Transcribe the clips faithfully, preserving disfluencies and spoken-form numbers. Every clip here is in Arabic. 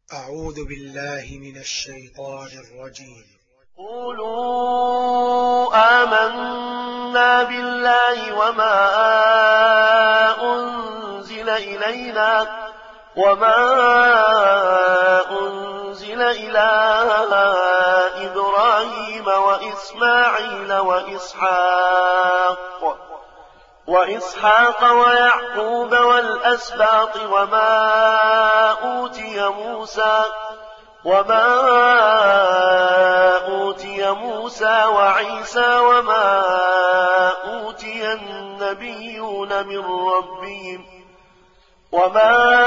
أعوذ بالله من الشيطان الرجيم. قولوا آمنا بالله وما أنزل إلينا وما أنزل إلى إبراهيم وإسماعيل وإسحاق وإسحاق ويعقوب والأسباط وما أوتي موسى وما أوتي موسى وعيسى وما أوتي النبيون من ربهم وما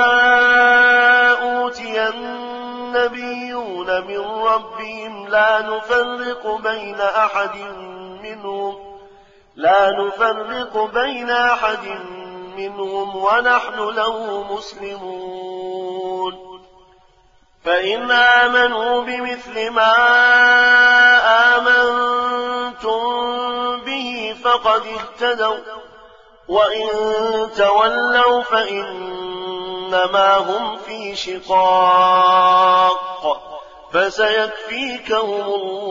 أوتي النبيون من ربهم لا نفرق بين أحد منهم لا نفرق بين أحد منهم ونحن له مسلمون. فإن آمنوا بمثل ما آمنتم به فقد اهتدوا وإن تولوا فإنما هم في شقاق فسيكفيكهم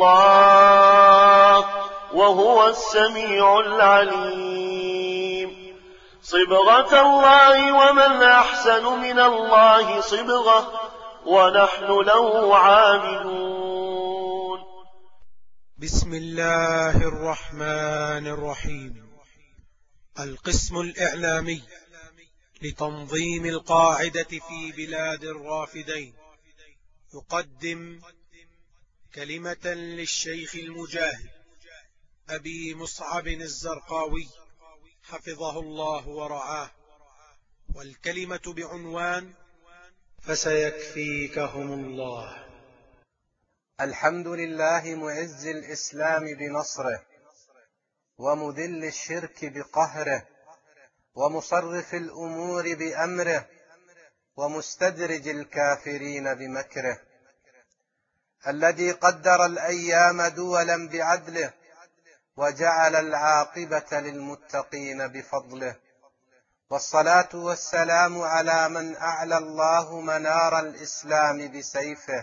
الله وهو السميع العليم. صبغة الله ومن أحسن من الله صبغة ونحن له عابدون. بسم الله الرحمن الرحيم. القسم الإعلامي لتنظيم القاعدة في بلاد الرافدين يقدم كلمة للشيخ المجاهد أبي مصعب الزرقاوي حفظه الله ورعاه، والكلمة بعنوان فسيكفيكهم الله. الحمد لله معز الإسلام بنصره ومذل الشرك بقهره ومصرف الأمور بأمره ومستدرج الكافرين بمكره، الذي قدر الأيام دولا بعدله وجعل العاقبة للمتقين بفضله، والصلاة والسلام على من أعلى الله منار الإسلام بسيفه.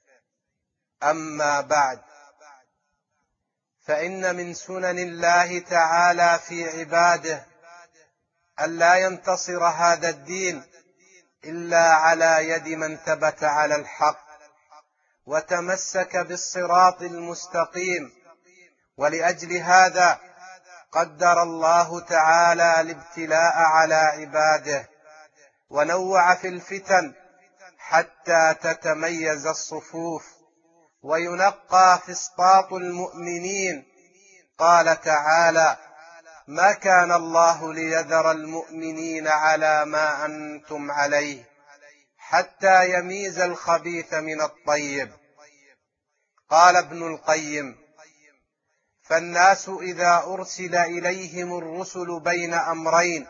أما بعد، فإن من سنن الله تعالى في عباده ألا ينتصر هذا الدين إلا على يد من ثبت على الحق وتمسك بالصراط المستقيم، ولأجل هذا قدر الله تعالى الابتلاء على عباده ونوع في الفتن حتى تتميز الصفوف وينقى فسطاط المؤمنين. قال تعالى: ما كان الله ليذر المؤمنين على ما أنتم عليه حتى يميز الخبيث من الطيب. قال ابن القيم: فالناس إذا أرسل إليهم الرسل بين أمرين،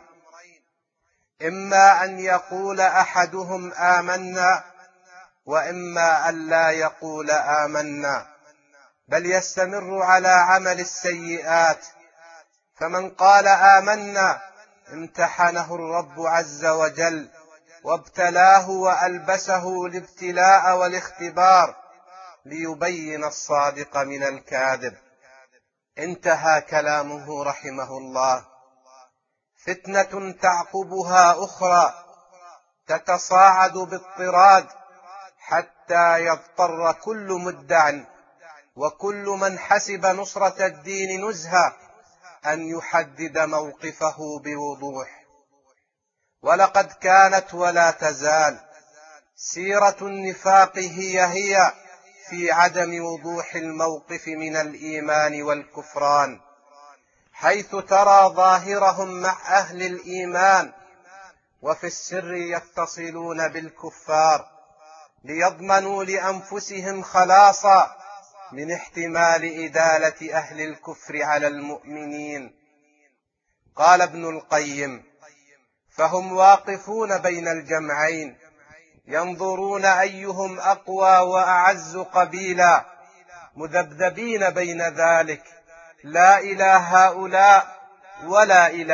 إما أن يقول أحدهم آمنا وإما أن لا يقول آمنا، بل يستمر على عمل السيئات. فمن قال آمنا امتحنه الرب عز وجل وابتلاه وألبسه الابتلاء والاختبار ليبين الصادق من الكاذب. انتهى كلامه رحمه الله. فتنة تعقبها أخرى تتصاعد باضطراد حتى يضطر كل مدع وكل من حسب نصرة الدين نزهة أن يحدد موقفه بوضوح. ولقد كانت ولا تزال سيرة النفاق هي هي في عدم وضوح الموقف من الإيمان والكفران، حيث ترى ظاهرهم مع أهل الإيمان وفي السر يتصلون بالكفار ليضمنوا لأنفسهم خلاصا من احتمال إدالة أهل الكفر على المؤمنين. قال ابن القيم: فهم واقفون بين الجمعين ينظرون أيهم أقوى وأعز قبيلا، مذبذبين بين ذلك، لا إلى هؤلاء ولا إلى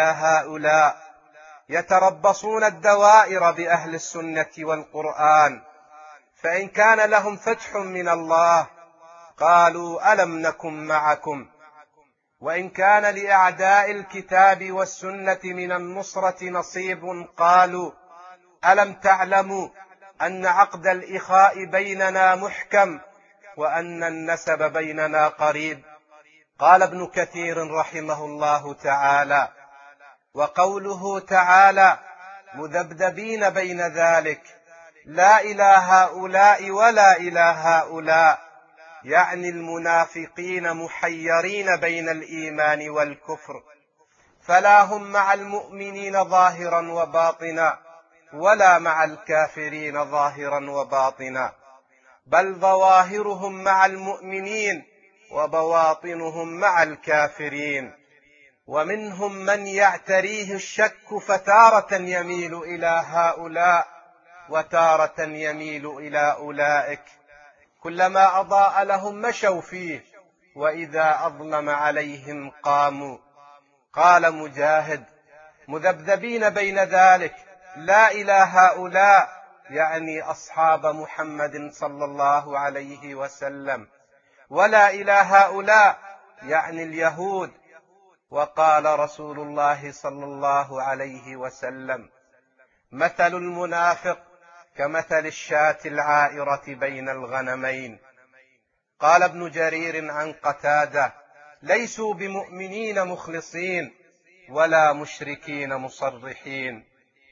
هؤلاء، يتربصون الدوائر بأهل السنة والقرآن، فإن كان لهم فتح من الله قالوا ألم نكن معكم، وإن كان لأعداء الكتاب والسنة من النصرة نصيب قالوا ألم تعلموا أن عقد الإخاء بيننا محكم وأن النسب بيننا قريب. قال ابن كثير رحمه الله تعالى: وقوله تعالى مذبذبين بين ذلك لا إلى هؤلاء ولا إلى هؤلاء، يعني المنافقين محيرين بين الإيمان والكفر، فلا هم مع المؤمنين ظاهرا وباطنا ولا مع الكافرين ظاهرا وباطنا، بل ظواهرهم مع المؤمنين وبواطنهم مع الكافرين. ومنهم من يعتريه الشك فتارة يميل إلى هؤلاء وتارة يميل إلى أولئك، كلما أضاء لهم مشوا فيه وإذا أظلم عليهم قاموا. قال مجاهد: مذبذبين بين ذلك لا إلى هؤلاء، يعني أصحاب محمد صلى الله عليه وسلم، ولا إلى هؤلاء، يعني اليهود. وقال رسول الله صلى الله عليه وسلم: مثل المنافق كمثل الشاة العائرة بين الغنمين. قال ابن جرير عن قتادة: ليسوا بمؤمنين مخلصين ولا مشركين مصرحين.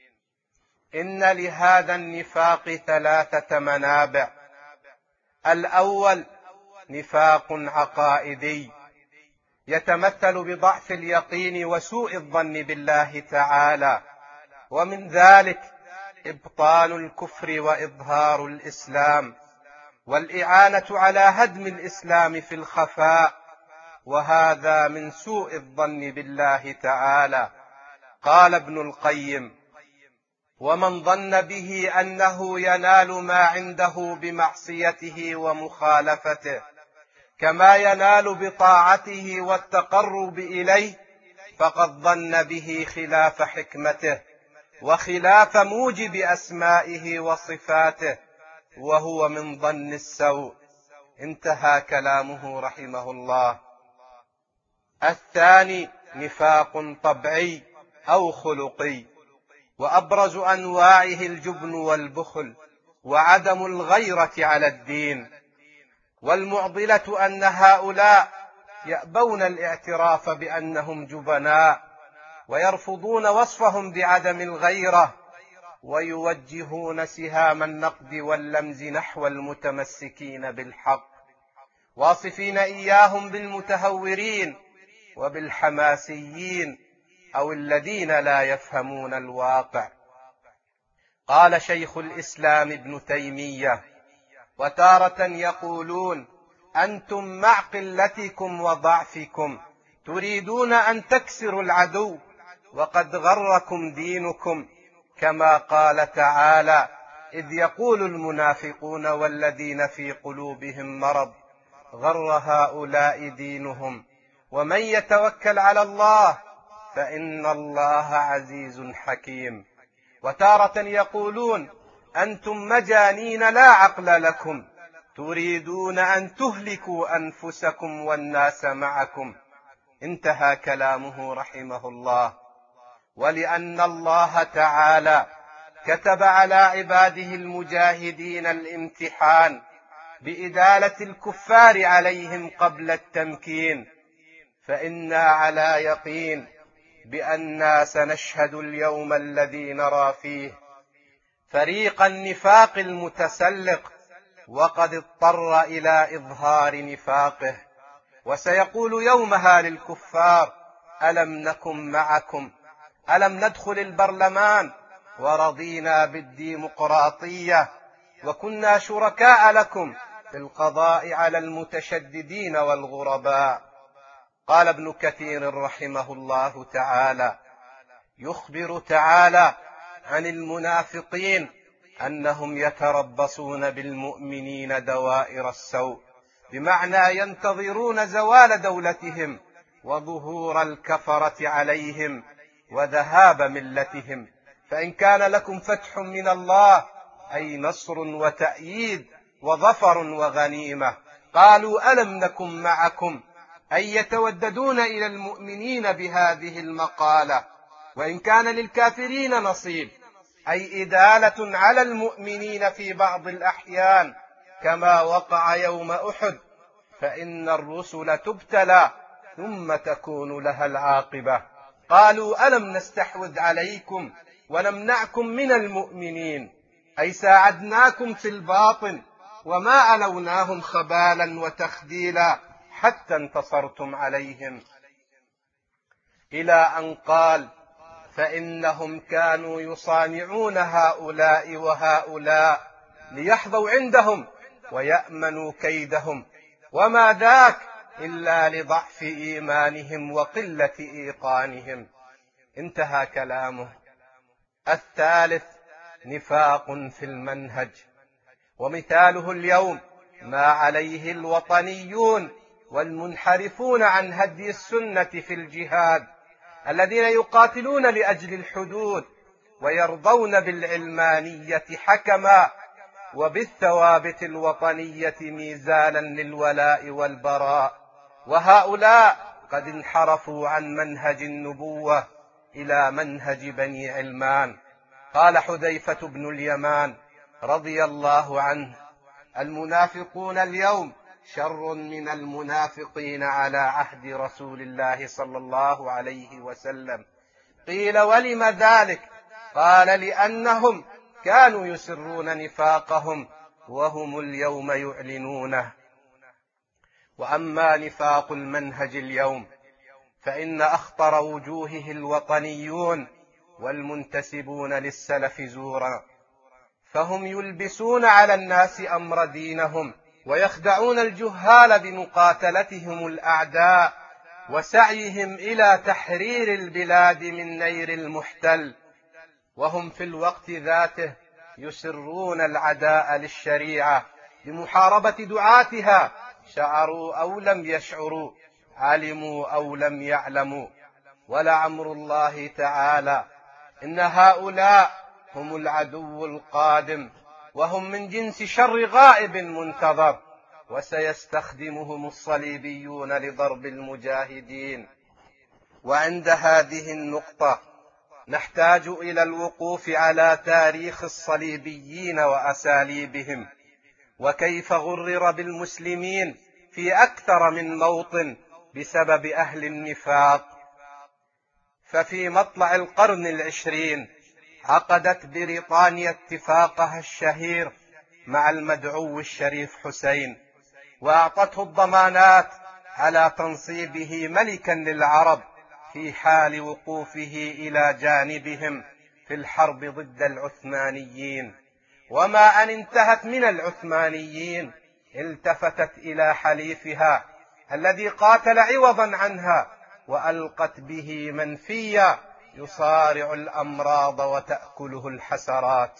إن لهذا النفاق ثلاثة منابع: الأول نفاق عقائدي يتمثل بضعف اليقين وسوء الظن بالله تعالى، ومن ذلك إبطال الكفر وإظهار الإسلام والإعانة على هدم الإسلام في الخفاء، وهذا من سوء الظن بالله تعالى. قال ابن القيم: ومن ظن به أنه ينال ما عنده بمعصيته ومخالفته كما ينال بطاعته والتقرب إليه، فقد ظن به خلاف حكمته وخلاف موجب أسمائه وصفاته، وهو من ظن السوء. انتهى كلامه رحمه الله. الثاني نفاق طبعي أو خلقي، وأبرز أنواعه الجبن والبخل وعدم الغيرة على الدين. والمعضلة أن هؤلاء يأبون الاعتراف بأنهم جبناء ويرفضون وصفهم بعدم الغيرة، ويوجهون سهام النقد واللمز نحو المتمسكين بالحق، واصفين إياهم بالمتهورين وبالحماسيين أو الذين لا يفهمون الواقع. قال شيخ الإسلام ابن تيمية: وتارة يقولون أنتم مع قلتكم وضعفكم تريدون أن تكسروا العدو وقد غركم دينكم، كما قال تعالى: إذ يقول المنافقون والذين في قلوبهم مرض غر هؤلاء دينهم ومن يتوكل على الله فإن الله عزيز حكيم. وتارة يقولون أنتم مجانين لا عقل لكم تريدون أن تهلكوا أنفسكم والناس معكم. انتهى كلامه رحمه الله. ولأن الله تعالى كتب على عباده المجاهدين الامتحان بإدالة الكفار عليهم قبل التمكين، فإنا على يقين بأننا سنشهد اليوم الذي نرى فيه فريق النفاق المتسلق وقد اضطر إلى إظهار نفاقه، وسيقول يومها للكفار: ألم نكن معكم؟ ألم ندخل البرلمان ورضينا بالديمقراطية وكنا شركاء لكم في القضاء على المتشددين والغرباء. قال ابن كثير رحمه الله تعالى: يخبر تعالى عن المنافقين أنهم يتربصون بالمؤمنين دوائر السوء، بمعنى ينتظرون زوال دولتهم وظهور الكفرة عليهم وذهاب ملتهم، فإن كان لكم فتح من الله أي نصر وتأييد وظفر وغنيمة. قالوا ألم نكن معكم، أي يتوددون إلى المؤمنين بهذه المقالة، وإن كان للكافرين نصيب، أي إدالة على المؤمنين في بعض الأحيان كما وقع يوم أحد، فإن الرسل تبتلى ثم تكون لها العاقبة. قالوا ألم نستحوذ عليكم ونمنعكم من المؤمنين، أي ساعدناكم في الباطن وما ألوناهم خبالا وتخذيلا حتى انتصرتم عليهم، إلى أن قال فإنهم كانوا يصانعون هؤلاء وهؤلاء ليحظوا عندهم ويأمنوا كيدهم، وما ذاك إلا لضعف إيمانهم وقلة إيقانهم. انتهى كلامه. الثالث نفاق في المنهج، ومثاله اليوم ما عليه الوطنيون والمنحرفون عن هدي السنة في الجهاد، الذين يقاتلون لأجل الحدود ويرضون بالعلمانية حكما وبالثوابت الوطنية ميزانا للولاء والبراء، وهؤلاء قد انحرفوا عن منهج النبوة إلى منهج بني علمان. قال حذيفة بن اليمان رضي الله عنه: المنافقون اليوم شر من المنافقين على عهد رسول الله صلى الله عليه وسلم. قيل ولم ذلك؟ قال لأنهم كانوا يسرون نفاقهم وهم اليوم يعلنونه. وأما نفاق المنهج اليوم فإن أخطر وجوهه الوطنيون والمنتسبون للسلف زورا، فهم يلبسون على الناس أمر دينهم ويخدعون الجهال بمقاتلتهم الأعداء وسعيهم إلى تحرير البلاد من نير المحتل، وهم في الوقت ذاته يسرون العداء للشريعة بمحاربة دعاتها، شعروا أو لم يشعروا، علموا أو لم يعلموا. ولعمر الله تعالى إن هؤلاء هم العدو القادم، وهم من جنس شر غائب منتظر، وسيستخدمهم الصليبيون لضرب المجاهدين. وعند هذه النقطة نحتاج إلى الوقوف على تاريخ الصليبيين وأساليبهم، وكيف غرر بالمسلمين في أكثر من موطن بسبب أهل النفاق. ففي مطلع القرن العشرين عقدت بريطانيا اتفاقها الشهير مع المدعو الشريف حسين، وأعطته الضمانات على تنصيبه ملكا للعرب في حال وقوفه إلى جانبهم في الحرب ضد العثمانيين. وما أن انتهت من العثمانيين التفتت إلى حليفها الذي قاتل عوضا عنها، وألقت به منفيا يصارع الأمراض وتأكله الحسرات.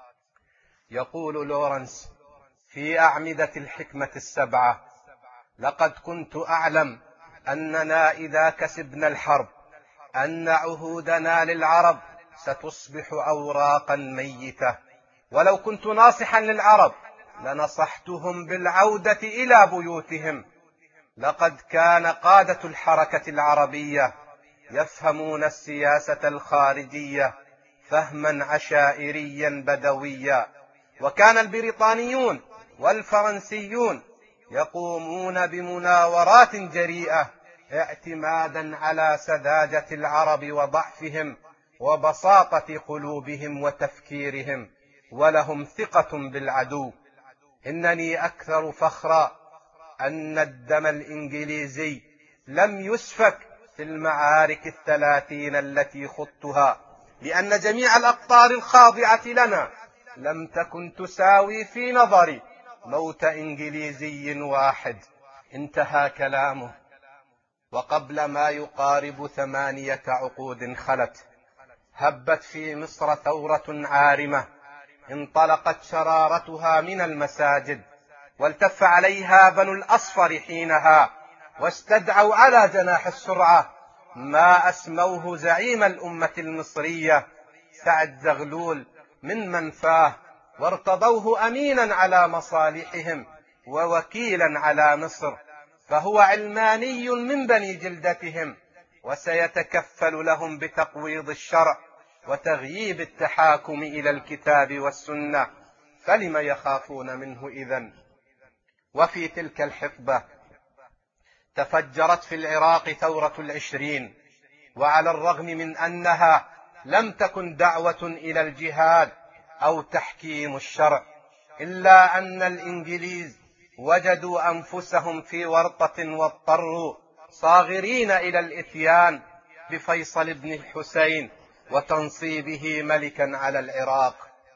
يقول لورنس في أعمدة الحكمة السبعة: لقد كنت أعلم أننا إذا كسبنا الحرب أن عهودنا للعرب ستصبح أوراقا ميتة، ولو كنت ناصحا للعرب لنصحتهم بالعودة إلى بيوتهم. لقد كان قادة الحركة العربية يفهمون السياسة الخارجية فهما عشائريا بدويا، وكان البريطانيون والفرنسيون يقومون بمناورات جريئة اعتمادا على سذاجة العرب وضعفهم وبساطة قلوبهم وتفكيرهم، ولهم ثقة بالعدو. إنني أكثر فخرا أن الدم الإنجليزي لم يسفك في المعارك الثلاثين التي خضتها، لأن جميع الأقطار الخاضعة لنا لم تكن تساوي في نظري موت إنجليزي واحد. انتهى كلامه. وقبل ما يقارب ثمانية عقود خلت هبت في مصر ثورة عارمة انطلقت شرارتها من المساجد، والتف عليها بنو الأصفر حينها واستدعوا على جناح السرعة ما أسموه زعيم الأمة المصرية سعد زغلول من منفاه وارتضوه أمينا على مصالحهم ووكيلا على مصر، فهو علماني من بني جلدتهم، وسيتكفل لهم بتقويض الشرع وتغييب التحاكم إلى الكتاب والسنة، فلم يخافون منه إذن؟ وفي تلك الحقبة تفجرت في العراق ثورة العشرين، وعلى الرغم من أنها لم تكن دعوة إلى الجهاد أو تحكيم الشرع، إلا أن الإنجليز وجدوا أنفسهم في ورطة واضطروا صاغرين إلى الإتيان بفيصل بن الحسين وتنصيبه ملكا على العراق.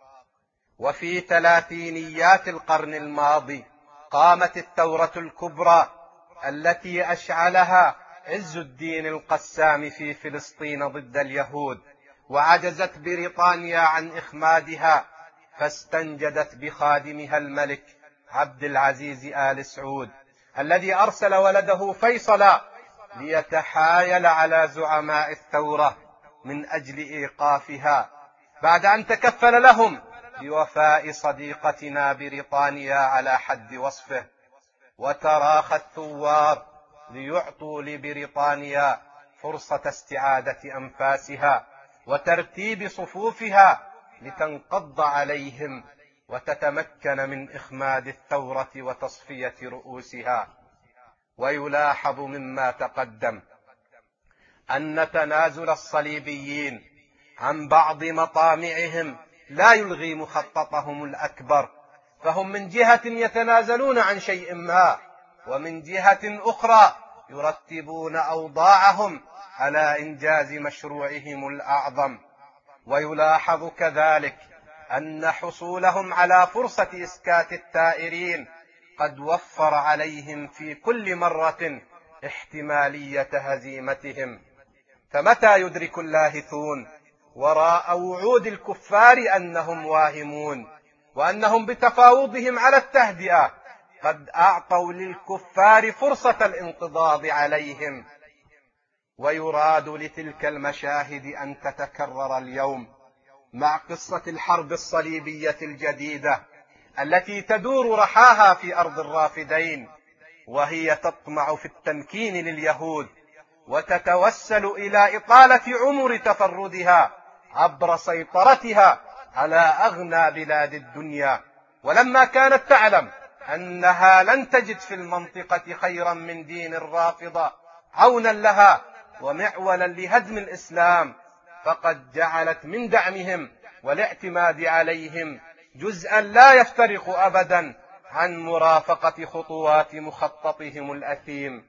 وفي ثلاثينيات القرن الماضي قامت الثورة الكبرى التي أشعلها عز الدين القسام في فلسطين ضد اليهود، وعجزت بريطانيا عن إخمادها، فاستنجدت بخادمها الملك عبد العزيز آل سعود الذي أرسل ولده فيصلا ليتحايل على زعماء الثورة من أجل إيقافها، بعد أن تكفل لهم بوفاء صديقتنا بريطانيا على حد وصفه. وتراخى الثوار ليعطوا لبريطانيا فرصة استعادة أنفاسها وترتيب صفوفها لتنقض عليهم وتتمكن من إخماد الثورة وتصفية رؤوسها. ويلاحظ مما تقدم أن تنازل الصليبيين عن بعض مطامعهم لا يلغي مخططهم الأكبر، فهم من جهة يتنازلون عن شيء ما، ومن جهة أخرى يرتبون أوضاعهم على إنجاز مشروعهم الأعظم. ويلاحظ كذلك أن حصولهم على فرصة إسكات الثائرين قد وفر عليهم في كل مرة احتمالية هزيمتهم. فمتى يدرك اللاهثون وراء وعود الكفار أنهم واهمون، وأنهم بتفاوضهم على التهدئة قد أعطوا للكفار فرصة الانقضاض عليهم. ويراد لتلك المشاهد أن تتكرر اليوم مع قصة الحرب الصليبية الجديدة التي تدور رحاها في أرض الرافدين، وهي تطمع في التمكين لليهود وتتوسل إلى إطالة عمر تفردها عبر سيطرتها على أغنى بلاد الدنيا. ولما كانت تعلم أنها لن تجد في المنطقة خيرا من دين الرافضة عونا لها ومعولا لهدم الإسلام، فقد جعلت من دعمهم والاعتماد عليهم جزءا لا يفترق أبدا عن مرافقة خطوات مخططهم الأثيم.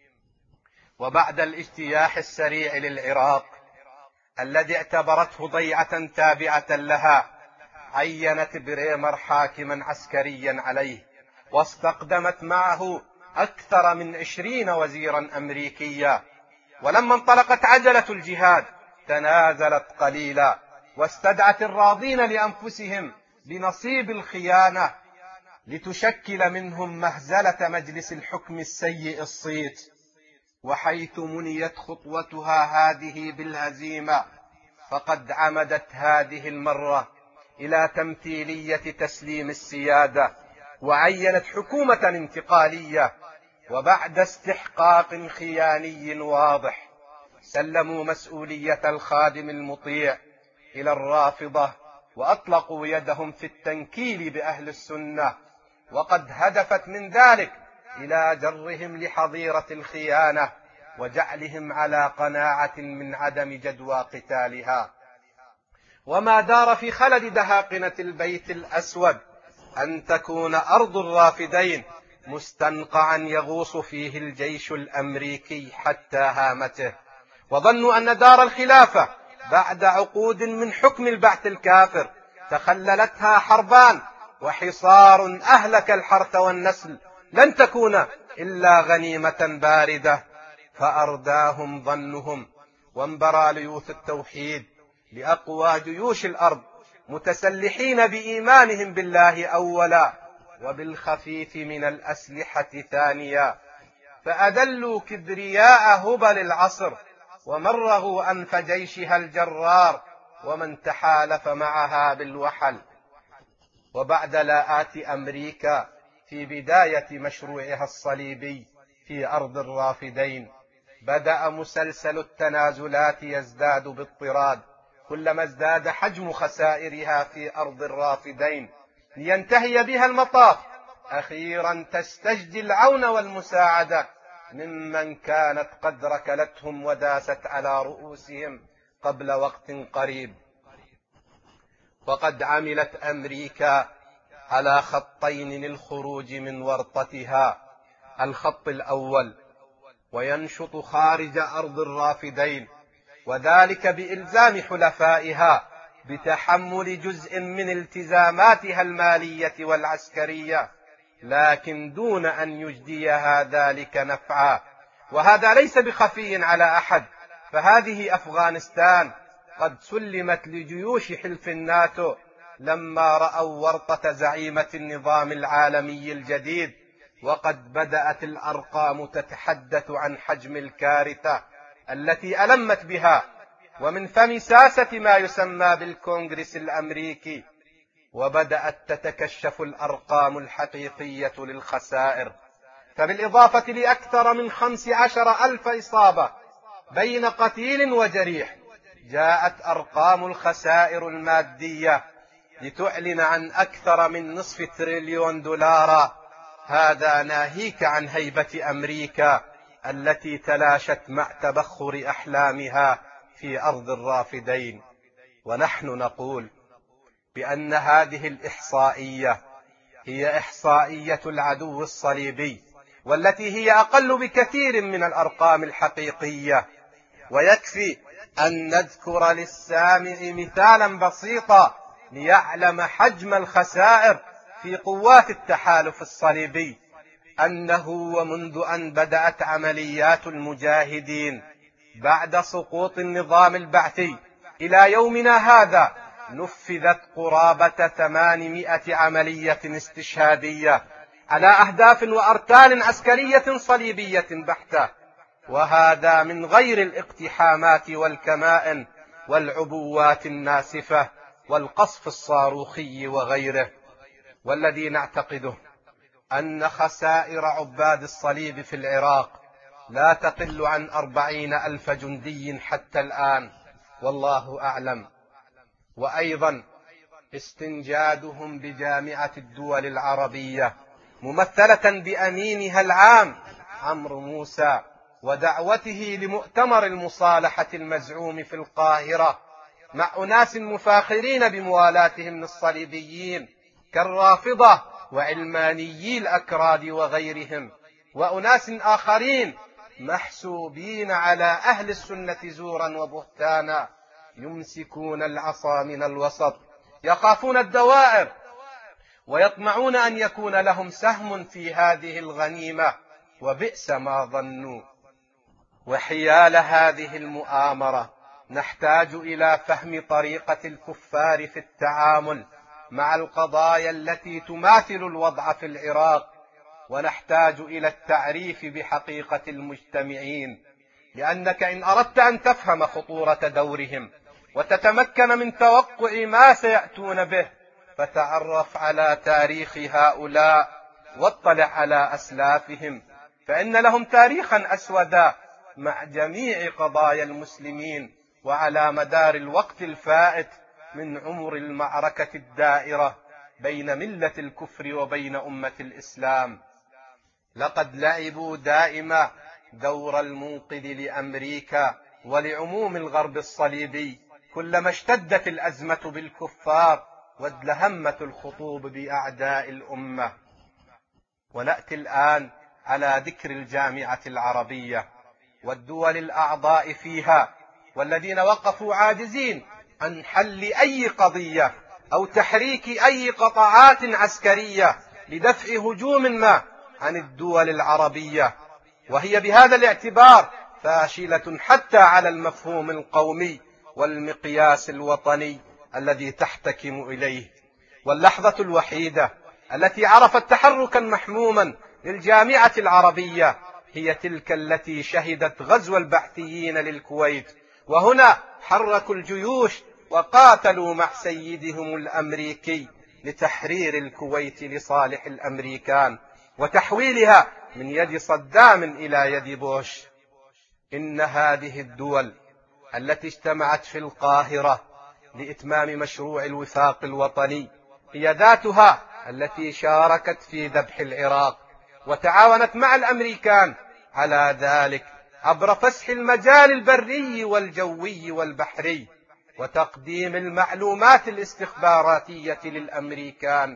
وبعد الاجتياح السريع للعراق الذي اعتبرته ضيعة تابعة لها، عينت بريمر حاكما عسكريا عليه، واستقدمت معه أكثر من عشرين وزيرا أمريكيا. ولما انطلقت عجلة الجهاد تنازلت قليلا، واستدعت الراضين لأنفسهم بنصيب الخيانة لتشكل منهم مهزلة مجلس الحكم السيء الصيت. وحيث منيت خطوتها هذه بالهزيمة، فقد عمدت هذه المرة إلى تمثيلية تسليم السيادة، وعينت حكومة انتقالية. وبعد استحقاق خياني واضح سلموا مسؤولية الخادم المطيع إلى الرافضة، وأطلقوا يدهم في التنكيل بأهل السنة، وقد هدفت من ذلك إلى جرهم لحظيرة الخيانة وجعلهم على قناعة من عدم جدوى قتالها. وما دار في خلد دهاقنة البيت الأسود أن تكون أرض الرافدين مستنقعا يغوص فيه الجيش الأمريكي حتى هامته، وظنوا أن دار الخلافة بعد عقود من حكم البعث الكافر تخللتها حربان وحصار أهلك الحرث والنسل لن تكون إلا غنيمة باردة، فأرداهم ظنهم، وانبرى ليوث التوحيد لأقوى جيوش الأرض متسلحين بإيمانهم بالله أولا وبالخفيف من الأسلحة ثانيا، فأدلوا كبرياء هبل العصر ومرغوا أنف جيشها الجرار ومن تحالف معها بالوحل. وبعد لاءات أمريكا في بداية مشروعها الصليبي في أرض الرافدين، بدأ مسلسل التنازلات يزداد باضطراد كلما ازداد حجم خسائرها في أرض الرافدين، لينتهي بها المطاف أخيرا تستجدي العون والمساعدة ممن كانت قد ركلتهم وداست على رؤوسهم قبل وقت قريب. وقد عملت أمريكا على خطين للخروج من ورطتها: الخط الأول وينشط خارج أرض الرافدين، وذلك بإلزام حلفائها بتحمل جزء من التزاماتها المالية والعسكرية، لكن دون أن يجديها ذلك نفعا. وهذا ليس بخفي على أحد، فهذه أفغانستان قد سلمت لجيوش حلف الناتو لما رأوا ورطة زعيمة النظام العالمي الجديد، وقد بدأت الأرقام تتحدث عن حجم الكارثة التي ألمت بها، ومن فم ساسة ما يسمى بالكونغرس الأمريكي، وبدأت تتكشف الأرقام الحقيقية للخسائر. فبالإضافة لأكثر من خمس عشر ألف إصابة بين قتيل وجريح، جاءت أرقام الخسائر المادية لتعلن عن أكثر من نصف تريليون دولار. هذا ناهيك عن هيبة أمريكا التي تلاشت مع تبخر أحلامها في أرض الرافدين. ونحن نقول بأن هذه الإحصائية هي إحصائية العدو الصليبي، والتي هي أقل بكثير من الأرقام الحقيقية. ويكفي أن نذكر للسامع مثالا بسيطا ليعلم حجم الخسائر في قوات التحالف الصليبي، أنه ومنذ أن بدأت عمليات المجاهدين بعد سقوط النظام البعثي إلى يومنا هذا نفذت قرابة ثمانمائة عملية استشهادية على أهداف وأرتال عسكرية صليبية بحتة، وهذا من غير الاقتحامات والكمائن والعبوات الناسفة والقصف الصاروخي وغيره. والذي نعتقده أن خسائر عباد الصليب في العراق لا تقل عن أربعين ألف جندي حتى الآن، والله أعلم. وأيضا استنجادهم بجامعة الدول العربية ممثلة بأمينها العام عمرو موسى، ودعوته لمؤتمر المصالحة المزعوم في القاهرة مع أناس مفاخرين بموالاتهم للصليبيين كالرافضة وعلمانيي الأكراد وغيرهم، وأناس آخرين محسوبين على أهل السنة زورا وبهتانا، يمسكون العصا من الوسط، يخافون الدوائر ويطمعون أن يكون لهم سهم في هذه الغنيمة، وبئس ما ظنوا. وحيال هذه المؤامرة نحتاج إلى فهم طريقة الكفار في التعامل مع القضايا التي تماثل الوضع في العراق، ونحتاج إلى التعريف بحقيقة المجتمعين، لأنك إن أردت أن تفهم خطورة دورهم وتتمكن من توقع ما سيأتون به فتعرف على تاريخ هؤلاء واطلع على أسلافهم، فإن لهم تاريخا أسودا مع جميع قضايا المسلمين وعلى مدار الوقت الفائت من عمر المعركة الدائرة بين ملة الكفر وبين أمة الإسلام. لقد لعبوا دائما دور المنقذ لأمريكا ولعموم الغرب الصليبي كلما اشتدت الأزمة بالكفار وازدهمت الخطوب بأعداء الأمة. ونأتي الآن على ذكر الجامعة العربية والدول الأعضاء فيها، والذين وقفوا عاجزين عن حل أي قضية أو تحريك أي قطاعات عسكرية لدفع هجوم ما عن الدول العربية، وهي بهذا الاعتبار فاشلة حتى على المفهوم القومي والمقياس الوطني الذي تحتكم إليه. واللحظة الوحيدة التي عرفت تحركا محموما للجامعة العربية هي تلك التي شهدت غزو البعثيين للكويت، وهنا حركوا الجيوش وقاتلوا مع سيدهم الأمريكي لتحرير الكويت لصالح الأمريكان وتحويلها من يد صدام إلى يد بوش. إن هذه الدول التي اجتمعت في القاهرة لإتمام مشروع الوفاق الوطني هي ذاتها التي شاركت في ذبح العراق وتعاونت مع الأمريكان على ذلك عبر فسح المجال البري والجوي والبحري وتقديم المعلومات الاستخباراتية للأمريكان.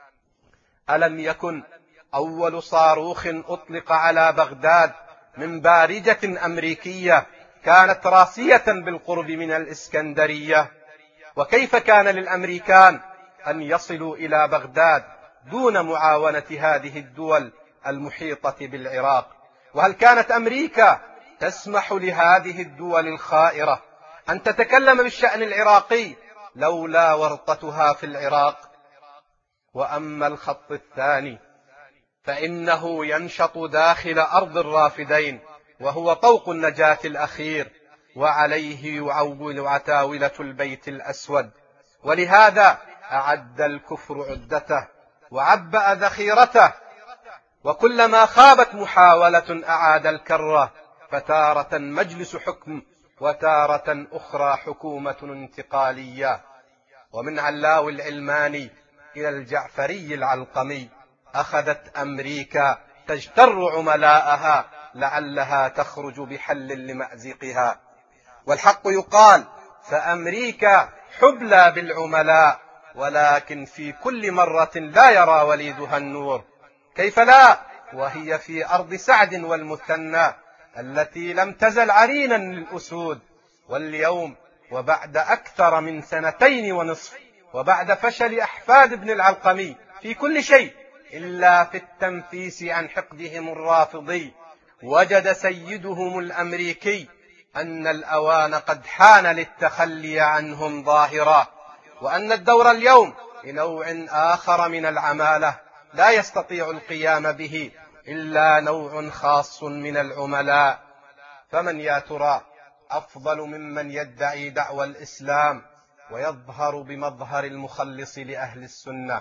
ألم يكن أول صاروخ أطلق على بغداد من بارجة أمريكية كانت راسية بالقرب من الإسكندرية؟ وكيف كان للأمريكان أن يصلوا إلى بغداد دون معاونة هذه الدول المحيطة بالعراق؟ وهل كانت أمريكا تسمح لهذه الدول الخائرة أن تتكلم بالشأن العراقي لولا ورطتها في العراق؟ وأما الخط الثاني فإنه ينشط داخل أرض الرافدين، وهو طوق النجاة الأخير، وعليه يعول عتاولة البيت الأسود. ولهذا أعد الكفر عدته وعبأ ذخيرته، وكلما خابت محاولة أعاد الكرة، فتارة مجلس حكم وتارة أخرى حكومة انتقالية. ومن علاو العلماني إلى الجعفري العلقمي أخذت أمريكا تجتر عملاءها لعلها تخرج بحل لمأزقها. والحق يقال فأمريكا حبلى بالعملاء، ولكن في كل مرة لا يرى وليدها النور. كيف لا وهي في أرض سعد والمثنى التي لم تزل عرينا للأسود، واليوم وبعد أكثر من سنتين ونصف وبعد فشل أحفاد ابن العلقمي في كل شيء إلا في التنفيس عن حقدهم الرافضي، وجد سيدهم الأمريكي أن الأوان قد حان للتخلي عنهم ظاهرا، وأن الدور اليوم لنوع آخر من العمالة لا يستطيع القيام به إلا نوع خاص من العملاء. فمن يا ترى أفضل ممن يدعي دعوى الإسلام ويظهر بمظهر المخلص لأهل السنة؟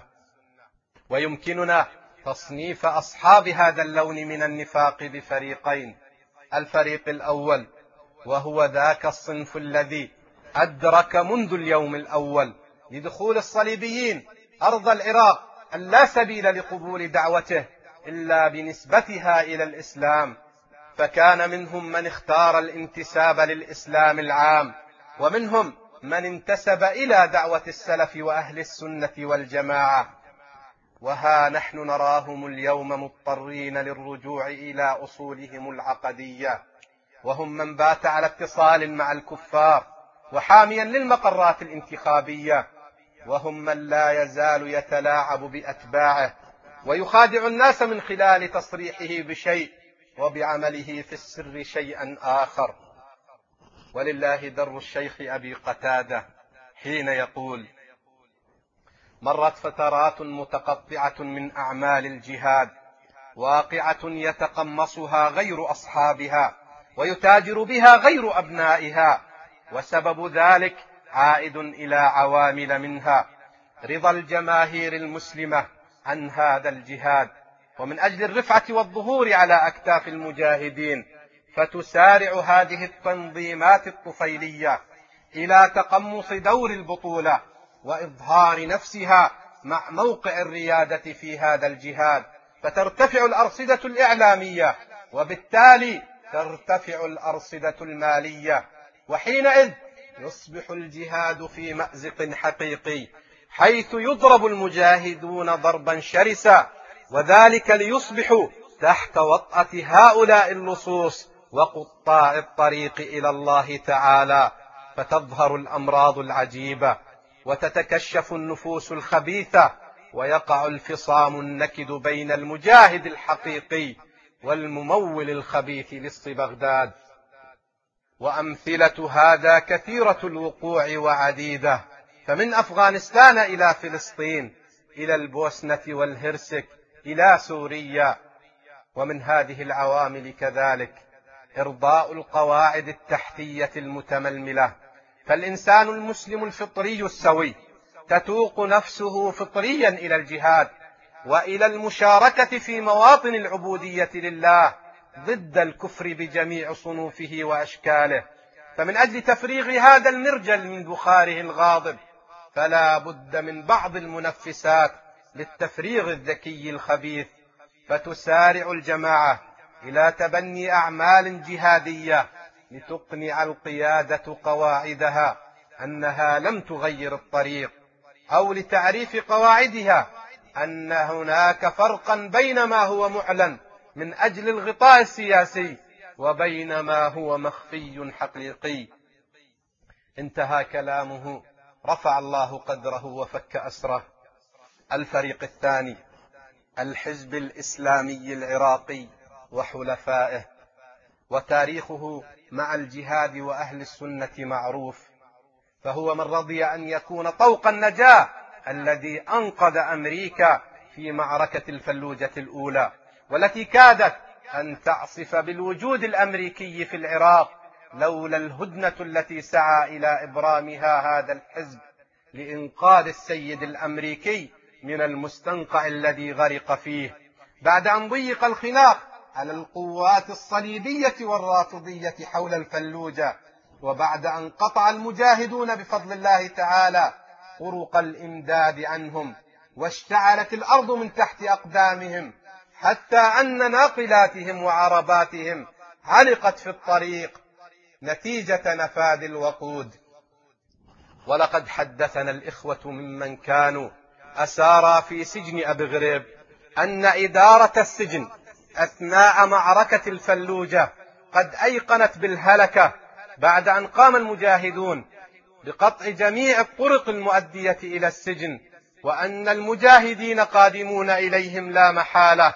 ويمكننا تصنيف أصحاب هذا اللون من النفاق بفريقين: الفريق الأول وهو ذاك الصنف الذي أدرك منذ اليوم الأول لدخول الصليبيين أرض العراق أن لا سبيل لقبول دعوته إلا بنسبتها إلى الإسلام، فكان منهم من اختار الانتساب للإسلام العام، ومنهم من انتسب إلى دعوة السلف وأهل السنة والجماعة. وها نحن نراهم اليوم مضطرين للرجوع إلى أصولهم العقدية، وهم من بات على اتصال مع الكفار وحاميا للمقرات الانتخابية، وهم من لا يزال يتلاعب بأتباعه ويخادع الناس من خلال تصريحه بشيء وبعمله في السر شيئا آخر. ولله در الشيخ أبي قتادة حين يقول: مرت فترات متقطعة من أعمال الجهاد واقعة يتقمصها غير أصحابها ويتاجر بها غير أبنائها، وسبب ذلك عائد إلى عوامل منها: رضا الجماهير المسلمة عن هذا الجهاد، ومن أجل الرفعة والظهور على أكتاف المجاهدين فتسارع هذه التنظيمات الطفيلية إلى تقمص دور البطولة وإظهار نفسها مع موقع الريادة في هذا الجهاد، فترتفع الأرصدة الإعلامية وبالتالي ترتفع الأرصدة المالية، وحينئذ يصبح الجهاد في مأزق حقيقي حيث يضرب المجاهدون ضربا شرسا، وذلك ليصبحوا تحت وطأة هؤلاء اللصوص وقطاع الطريق إلى الله تعالى، فتظهر الأمراض العجيبة وتتكشف النفوس الخبيثة، ويقع الفصام النكد بين المجاهد الحقيقي والممول الخبيث لص بغداد. وأمثلة هذا كثيرة الوقوع وعديدة، فمن أفغانستان إلى فلسطين إلى البوسنة والهرسك إلى سوريا. ومن هذه العوامل كذلك إرضاء القواعد التحتية المتململة، فالإنسان المسلم الفطري السوي تتوق نفسه فطريا إلى الجهاد وإلى المشاركة في مواطن العبودية لله ضد الكفر بجميع صنوفه وأشكاله. فمن أجل تفريغ هذا المرجل من بخاره الغاضب فلا بد من بعض المنفسات للتفريغ الذكي الخبيث، فتسارع الجماعة إلى تبني أعمال جهادية لتقنع القيادة قواعدها أنها لم تغير الطريق، أو لتعريف قواعدها أن هناك فرقا بين ما هو معلن من أجل الغطاء السياسي وبين ما هو مخفي حقيقي. انتهى كلامه، رفع الله قدره وفك أسره. الفريق الثاني الحزب الإسلامي العراقي وحلفائه، وتاريخه مع الجهاد وأهل السنة معروف، فهو من رضي أن يكون طوق النجاة الذي أنقذ أمريكا في معركة الفلوجة الأولى، والتي كادت أن تعصف بالوجود الأمريكي في العراق لولا الهدنة التي سعى إلى إبرامها هذا الحزب لإنقاذ السيد الأمريكي من المستنقع الذي غرق فيه، بعد أن ضيق الخناق على القوات الصليبية والرافضية حول الفلوجة، وبعد أن قطع المجاهدون بفضل الله تعالى طرق الإمداد عنهم، واشتعلت الأرض من تحت أقدامهم، حتى أن ناقلاتهم وعرباتهم علقت في الطريق نتيجة نفاذ الوقود. ولقد حدثنا الإخوة ممن كانوا أسارى في سجن أبي غريب أن إدارة السجن أثناء معركة الفلوجة قد أيقنت بالهلكة بعد أن قام المجاهدون بقطع جميع الطرق المؤدية إلى السجن، وأن المجاهدين قادمون إليهم لا محالة.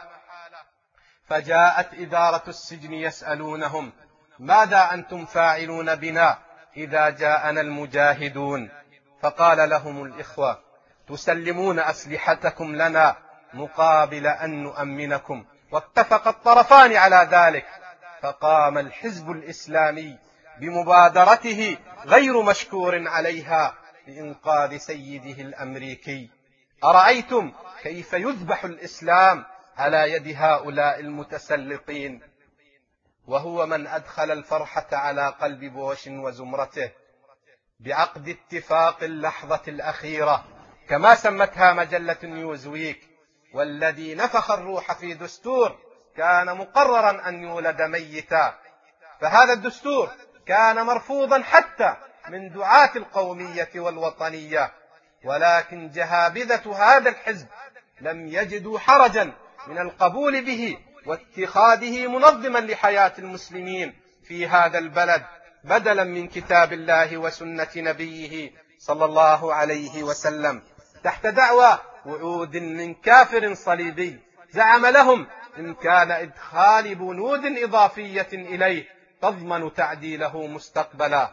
فجاءت إدارة السجن يسألونهم: ماذا أنتم فاعلون بنا إذا جاءنا المجاهدون؟ فقال لهم الإخوة: تسلمون أسلحتكم لنا مقابل أن نؤمنكم. واتفق الطرفان على ذلك، فقام الحزب الإسلامي بمبادرته غير مشكور عليها لإنقاذ سيده الأمريكي. أرأيتم كيف يذبح الإسلام على يد هؤلاء المتسلطين؟ وهو من أدخل الفرحة على قلب بوش وزمرته بعقد اتفاق اللحظة الأخيرة كما سمتها مجلة نيوزويك، والذي نفخ الروح في دستور كان مقررا أن يولد ميتا. فهذا الدستور كان مرفوضا حتى من دعاة القومية والوطنية، ولكن جهابذة هذا الحزب لم يجدوا حرجا من القبول به واتخاذه منظما لحياة المسلمين في هذا البلد بدلا من كتاب الله وسنة نبيه صلى الله عليه وسلم، تحت دعوى وعود من كافر صليبي زعم لهم إمكان إدخال بنود إضافية إليه تضمن تعديله مستقبلا.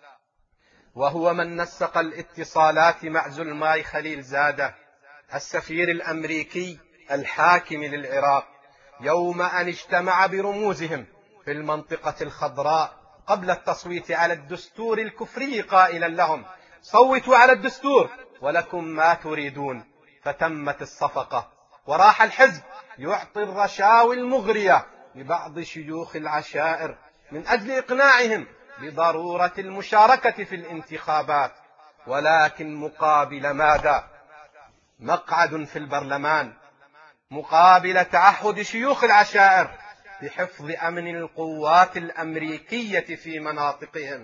وهو من نسق الاتصالات مع زلماي خليل زادة السفير الأمريكي الحاكم للعراق يوم أن اجتمع برموزهم في المنطقة الخضراء قبل التصويت على الدستور الكفري قائلا لهم: صوتوا على الدستور ولكم ما تريدون. فتمت الصفقة، وراح الحزب يعطي الرشاوي المغرية لبعض شيوخ العشائر من أجل إقناعهم بضرورة المشاركة في الانتخابات، ولكن مقابل ماذا؟ مقعد في البرلمان، مقابل تعهد شيوخ العشائر بحفظ أمن القوات الأمريكية في مناطقهم.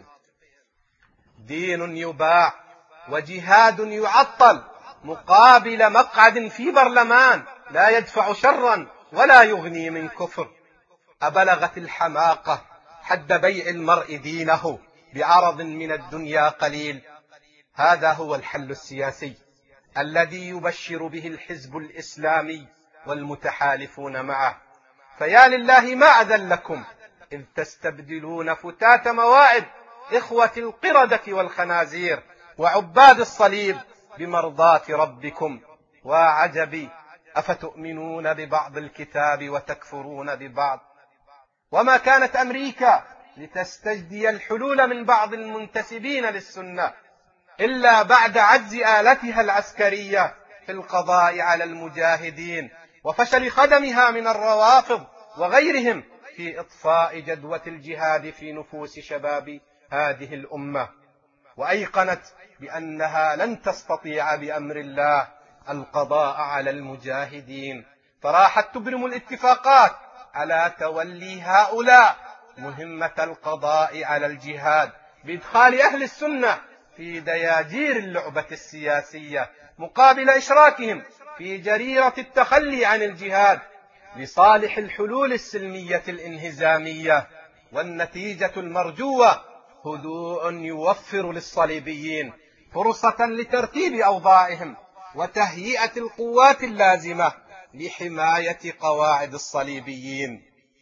دين يباع وجهاد يعطل مقابل مقعد في برلمان لا يدفع شرا ولا يغني من كفر. أبلغت الحماقة حد بيع المرء دينه بعرض من الدنيا قليل؟ هذا هو الحل السياسي الذي يبشر به الحزب الإسلامي والمتحالفون معه. فيا لله ما أذلكم إذ تستبدلون فتات مواعظ إخوة القردة والخنازير وعباد الصليب بمرضاة ربكم. وعجبي، أفتؤمنون ببعض الكتاب وتكفرون ببعض؟ وما كانت أمريكا لتستجدي الحلول من بعض المنتسبين للسنة إلا بعد عجز آلتها العسكرية في القضاء على المجاهدين وفشل خدمها من الروافض وغيرهم في إطفاء جدوى الجهاد في نفوس شباب هذه الأمة، وأيقنت بأنها لن تستطيع بأمر الله القضاء على المجاهدين، فراحت تبرم الاتفاقات على تولي هؤلاء مهمة القضاء على الجهاد بإدخال أهل السنة في دياجير اللعبة السياسية مقابل إشراكهم في جريرة التخلي عن الجهاد لصالح الحلول السلمية الانهزامية. والنتيجة المرجوة هدوء يوفر للصليبيين فرصة لترتيب أوضاعهم وتهيئة القوات اللازمة لحماية قواعد الصليبيين.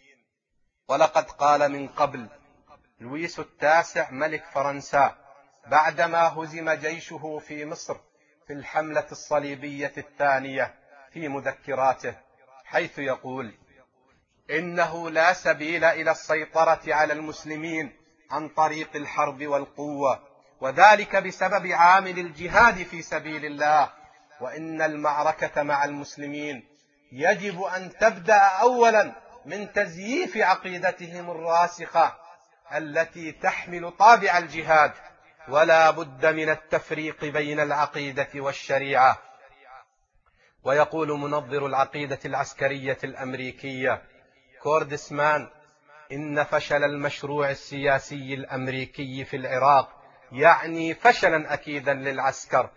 ولقد قال من قبل لويس التاسع ملك فرنسا بعدما هزم جيشه في مصر في الحملة الصليبية الثانية في مذكراته، حيث يقول: إنه لا سبيل إلى السيطرة على المسلمين عن طريق الحرب والقوة، وذلك بسبب عامل الجهاد في سبيل الله، وإن المعركة مع المسلمين يجب أن تبدأ أولا من تزييف عقيدتهم الراسخة التي تحمل طابع الجهاد، ولا بد من التفريق بين العقيدة والشريعة. ويقول منظر العقيدة العسكرية الأمريكية كوردسمان: إن فشل المشروع السياسي الأمريكي في العراق يعني فشلا أكيدا للعسكر.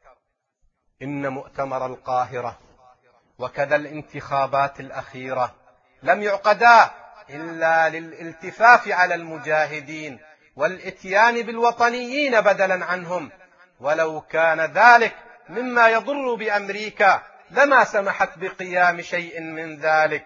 إن مؤتمر القاهرة وكذا الانتخابات الأخيرة لم يعقدا إلا للالتفاف على المجاهدين والإتيان بالوطنيين بدلا عنهم، ولو كان ذلك مما يضر بأمريكا لما سمحت بقيام شيء من ذلك.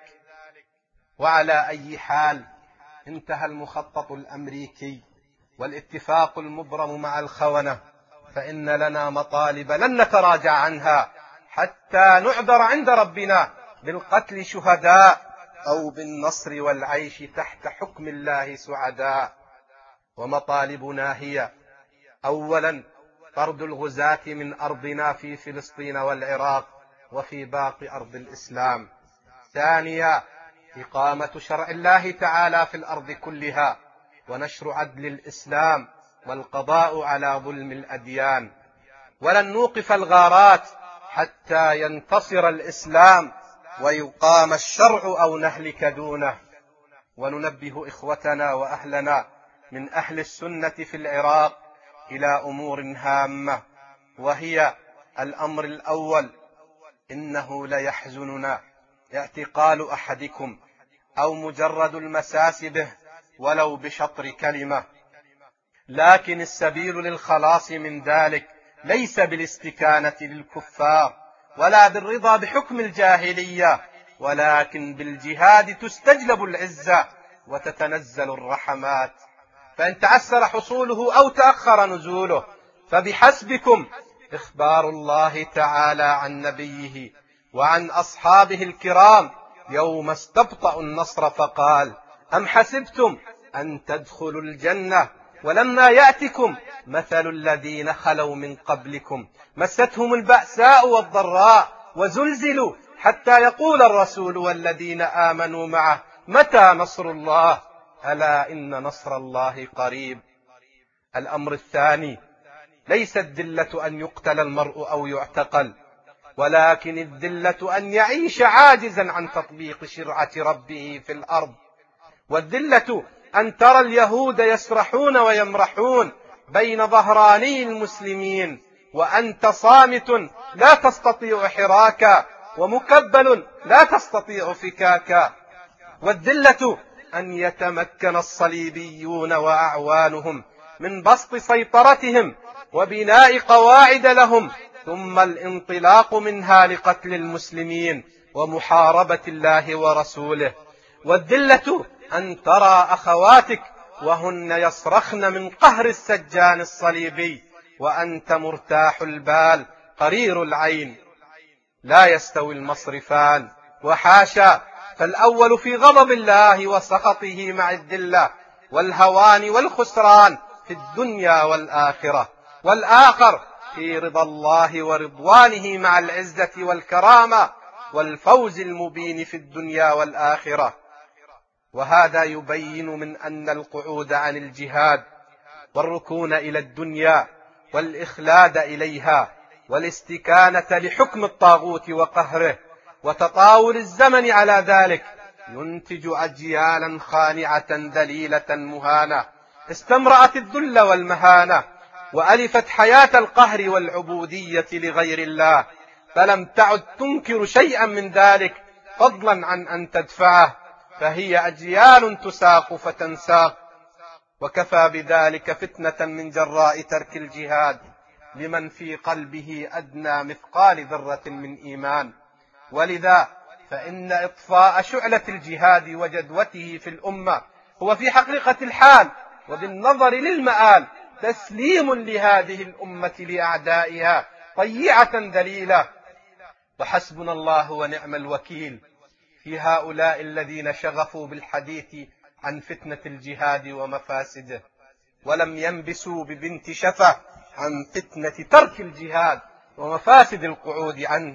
وعلى أي حال انتهى المخطط الأمريكي والاتفاق المبرم مع الخونة، فإن لنا مطالب لن نتراجع عنها حتى نعذر عند ربنا بالقتل شهداء أو بالنصر والعيش تحت حكم الله سعداء. ومطالبنا هي: أولا طرد الغزاة من أرضنا في فلسطين والعراق وفي باقي أرض الإسلام. ثانيا إقامة شرع الله تعالى في الأرض كلها ونشر عدل الإسلام والقضاء على ظلم الأديان. ولن نوقف الغارات حتى ينتصر الإسلام ويقام الشرع أو نهلك دونه. وننبه إخوتنا وأهلنا من أهل السنة في العراق إلى أمور هامة، وهي: الأمر الأول، إنه ليحزننا اعتقال أحدكم أو مجرد المساس به ولو بشطر كلمة، لكن السبيل للخلاص من ذلك ليس بالاستكانة للكفار ولا بالرضا بحكم الجاهلية، ولكن بالجهاد تستجلب العزة وتتنزل الرحمات. فإن تعسر حصوله أو تأخر نزوله فبحسبكم إخبار الله تعالى عن نبيه وعن أصحابه الكرام يوم استبطأوا النصر فقال: أم حسبتم أن تدخلوا الجنة ولما يأتكم مثل الذين خلوا من قبلكم مستهم البأساء والضراء وزلزلوا حتى يقول الرسول والذين آمنوا معه متى نصر الله ألا إن نصر الله قريب. الأمر الثاني، ليس الذلة أن يقتل المرء أو يعتقل، ولكن الذلة أن يعيش عاجزا عن تطبيق شرعة ربه في الأرض. والذلة أن ترى اليهود يسرحون ويمرحون بين ظهراني المسلمين وأنت صامت لا تستطيع حراكا ومكبل لا تستطيع فكاكا. والذلة أن يتمكن الصليبيون وأعوانهم من بسط سيطرتهم وبناء قواعد لهم، ثم الانطلاق منها لقتل المسلمين ومحاربة الله ورسوله. والذلة أن ترى أخواتك وهن يصرخن من قهر السجان الصليبي وأنت مرتاح البال قرير العين. لا يستوي المصرفان، وحاشا، فالأول في غضب الله وسخطه مع الذلة والهوان والخسران في الدنيا والآخرة، والآخر في رضا الله ورضوانه مع العزة والكرامة والفوز المبين في الدنيا والآخرة. وهذا يبين من أن القعود عن الجهاد والركون إلى الدنيا والإخلاد إليها والاستكانة لحكم الطاغوت وقهره وتطاول الزمن على ذلك ينتج أجيالا خانعة ذليلة مهانة استمرأت الذل والمهانة وألفت حياة القهر والعبودية لغير الله، فلم تعد تنكر شيئا من ذلك فضلا عن أن تدفعه، فهي أجيال تساق فتنساق. وكفى بذلك فتنة من جراء ترك الجهاد لمن في قلبه أدنى مثقال ذرة من إيمان. ولذا فإن إطفاء شعلة الجهاد وجدوته في الأمة هو في حقيقة الحال وبالنظر للمآل تسليم لهذه الأمة لأعدائها طيعة ذليلة. وحسبنا الله ونعم الوكيل في هؤلاء الذين شغفوا بالحديث عن فتنة الجهاد ومفاسده ولم ينبسوا ببنت شفة عن فتنة ترك الجهاد ومفاسد القعود عنه.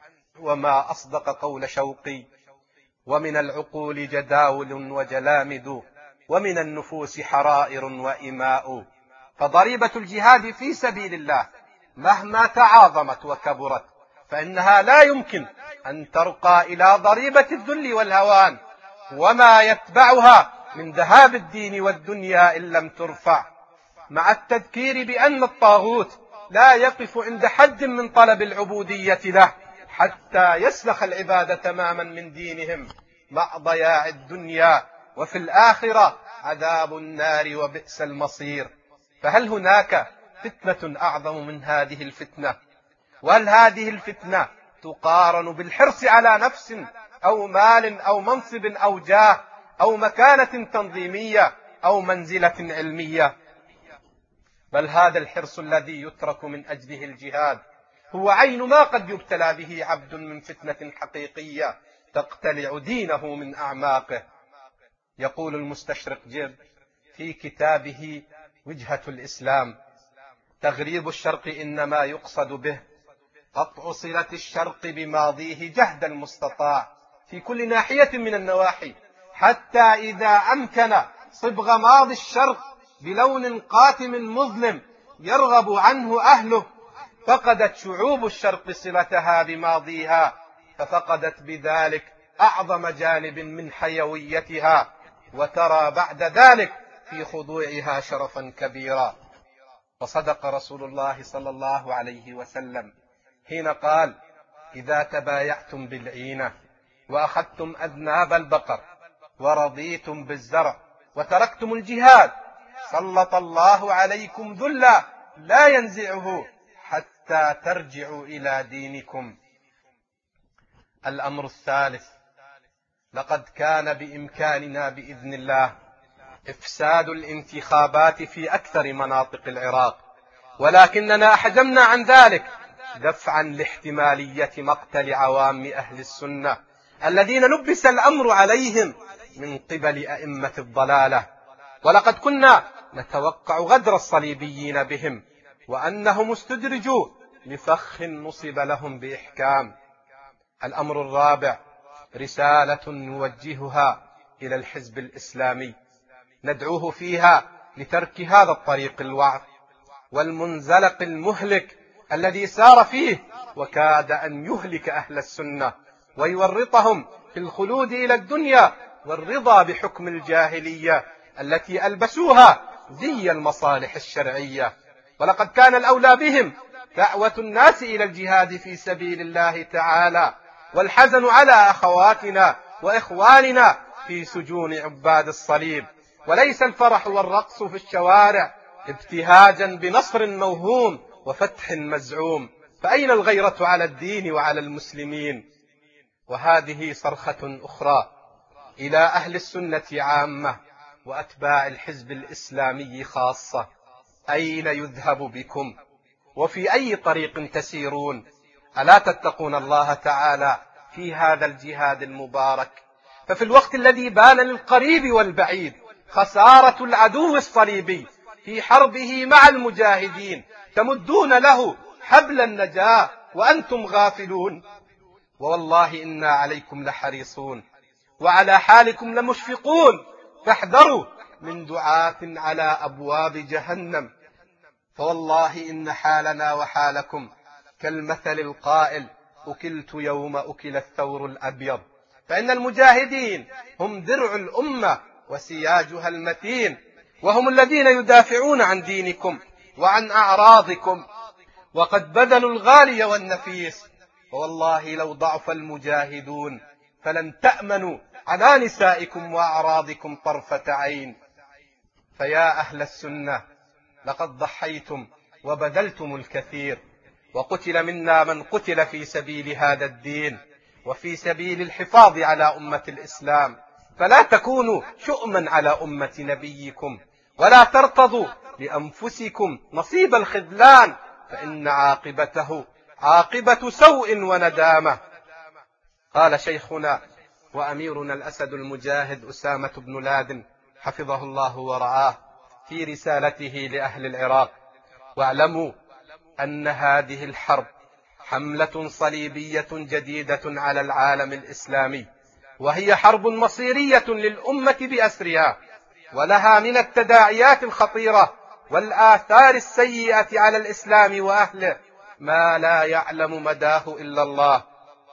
وما أصدق قول شوقي: ومن العقول جداول وجلامد ومن النفوس حرائر وإماء. فضريبة الجهاد في سبيل الله مهما تعاظمت وكبرت فإنها لا يمكن أن ترقى إلى ضريبة الذل والهوان وما يتبعها من ذهاب الدين والدنيا إن لم ترفع، مع التذكير بأن الطاغوت لا يقف عند حد من طلب العبودية له حتى يسلخ العباد تماما من دينهم مع ضياع الدنيا، وفي الآخرة عذاب النار وبئس المصير. فهل هناك فتنة أعظم من هذه الفتنة؟ وهل هذه الفتنة تقارن بالحرص على نفس أو مال أو منصب أو جاه أو مكانة تنظيمية أو منزلة علمية؟ بل هذا الحرص الذي يترك من أجله الجهاد هو عين ما قد يبتلى به عبد من فتنة حقيقية تقتلع دينه من أعماقه. يقول المستشرق جيب في كتابه وجهة الإسلام: تغريب الشرق إنما يقصد به قطع صلة الشرق بماضيه جهد المستطاع في كل ناحية من النواحي، حتى إذا أمكن صبغ ماضي الشرق بلون قاتم مظلم يرغب عنه أهله فقدت شعوب الشرق صلتها بماضيها، ففقدت بذلك أعظم جانب من حيويتها، وترى بعد ذلك في خضوعها شرفا كبيرا. وصدق رسول الله صلى الله عليه وسلم حين قال: إذا تبايعتم بالعينة وأخذتم أذناب البقر ورضيتم بالزرع وتركتم الجهاد سلط الله عليكم ذلا لا ينزعه حتى ترجعوا إلى دينكم. الأمر الثالث: لقد كان بإمكاننا بإذن الله إفساد الانتخابات في أكثر مناطق العراق، ولكننا أحجمنا عن ذلك دفعا لاحتمالية مقتل عوام أهل السنة الذين لبس الأمر عليهم من قبل أئمة الضلالة. ولقد كنا نتوقع غدر الصليبيين بهم وأنهم استدرجوا لفخ نصب لهم بإحكام. الأمر الرابع: رسالة نوجهها إلى الحزب الإسلامي ندعوه فيها لترك هذا الطريق الوعث والمنزلق المهلك الذي سار فيه وكاد أن يهلك أهل السنة ويورطهم في الخلود إلى الدنيا والرضا بحكم الجاهلية التي ألبسوها زي المصالح الشرعية. ولقد كان الأولى بهم دعوة الناس إلى الجهاد في سبيل الله تعالى والحزن على أخواتنا وإخواننا في سجون عباد الصليب، وليس الفرح والرقص في الشوارع ابتهاجا بنصر موهوم وفتح مزعوم. فأين الغيرة على الدين وعلى المسلمين؟ وهذه صرخة أخرى إلى أهل السنة عامة وأتباع الحزب الإسلامي خاصة: أين يذهب بكم؟ وفي أي طريق تسيرون؟ ألا تتقون الله تعالى في هذا الجهاد المبارك؟ ففي الوقت الذي بان للقريب والبعيد خسارة العدو الصليبي في حربه مع المجاهدين تمدون له حبل النجاة وأنتم غافلون. والله إنا عليكم لحريصون وعلى حالكم لمشفقون، فاحذروا من دعاة على أبواب جهنم. فوالله إن حالنا وحالكم كالمثل القائل: أكلت يوم أكل الثور الأبيض. فإن المجاهدين هم درع الأمة وسياجها المتين، وهم الذين يدافعون عن دينكم وعن أعراضكم، وقد بذلوا الغالي والنفيس. والله لو ضعف المجاهدون فلن تأمنوا على نسائكم وأعراضكم طرفة عين. فيا أهل السنة، لقد ضحيتم وبذلتم الكثير، وقتل منا من قتل في سبيل هذا الدين وفي سبيل الحفاظ على أمة الإسلام. فلا تكونوا شؤما على أمة نبيكم، ولا ترتضوا لأنفسكم نصيب الخذلان، فإن عاقبته عاقبة سوء وندامة. قال شيخنا وأميرنا الأسد المجاهد أسامة بن لادن حفظه الله ورعاه في رسالته لأهل العراق: واعلموا أن هذه الحرب حملة صليبية جديدة على العالم الإسلامي، وهي حرب مصيرية للأمة بأسرها، ولها من التداعيات الخطيرة والآثار السيئة على الإسلام وأهله ما لا يعلم مداه إلا الله.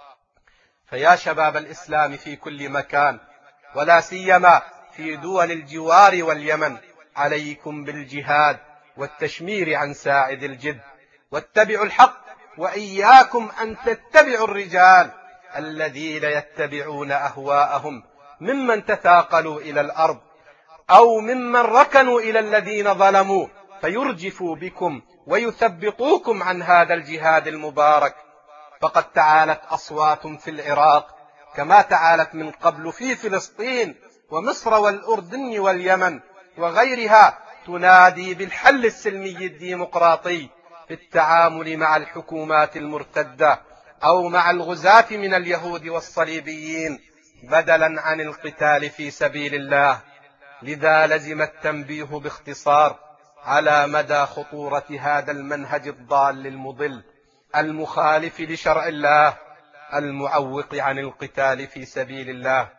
فيا شباب الإسلام في كل مكان، ولا سيما في دول الجوار واليمن، عليكم بالجهاد والتشمير عن ساعد الجد، واتبعوا الحق، وإياكم أن تتبعوا الرجال الذين يتبعون أهواءهم ممن تثاقلوا إلى الأرض، أو ممن ركنوا إلى الذين ظلموا فيرجفوا بكم ويثبطوكم عن هذا الجهاد المبارك. فقد تعالت أصوات في العراق كما تعالت من قبل في فلسطين ومصر والأردن واليمن وغيرها، تنادي بالحل السلمي الديمقراطي في التعامل مع الحكومات المرتدة أو مع الغزاة من اليهود والصليبيين، بدلا عن القتال في سبيل الله. لذا لزم التنبيه باختصار على مدى خطورة هذا المنهج الضال المضل المخالف لشرع الله المعوق عن القتال في سبيل الله.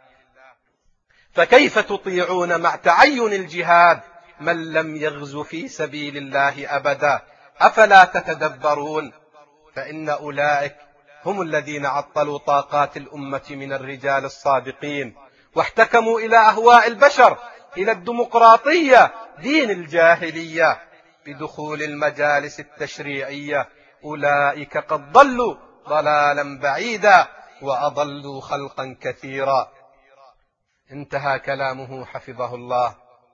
فكيف تطيعون مع تعين الجهاد من لم يغز في سبيل الله أبدا؟ أفلا تتدبرون؟ فإن أولئك هم الذين عطلوا طاقات الأمة من الرجال الصادقين، واحتكموا إلى أهواء البشر، إلى الديمقراطية دين الجاهلية بدخول المجالس التشريعية. أولئك قد ضلوا ضلالا بعيدا وأضلوا خلقا كثيرا. انتهى كلامه حفظه الله.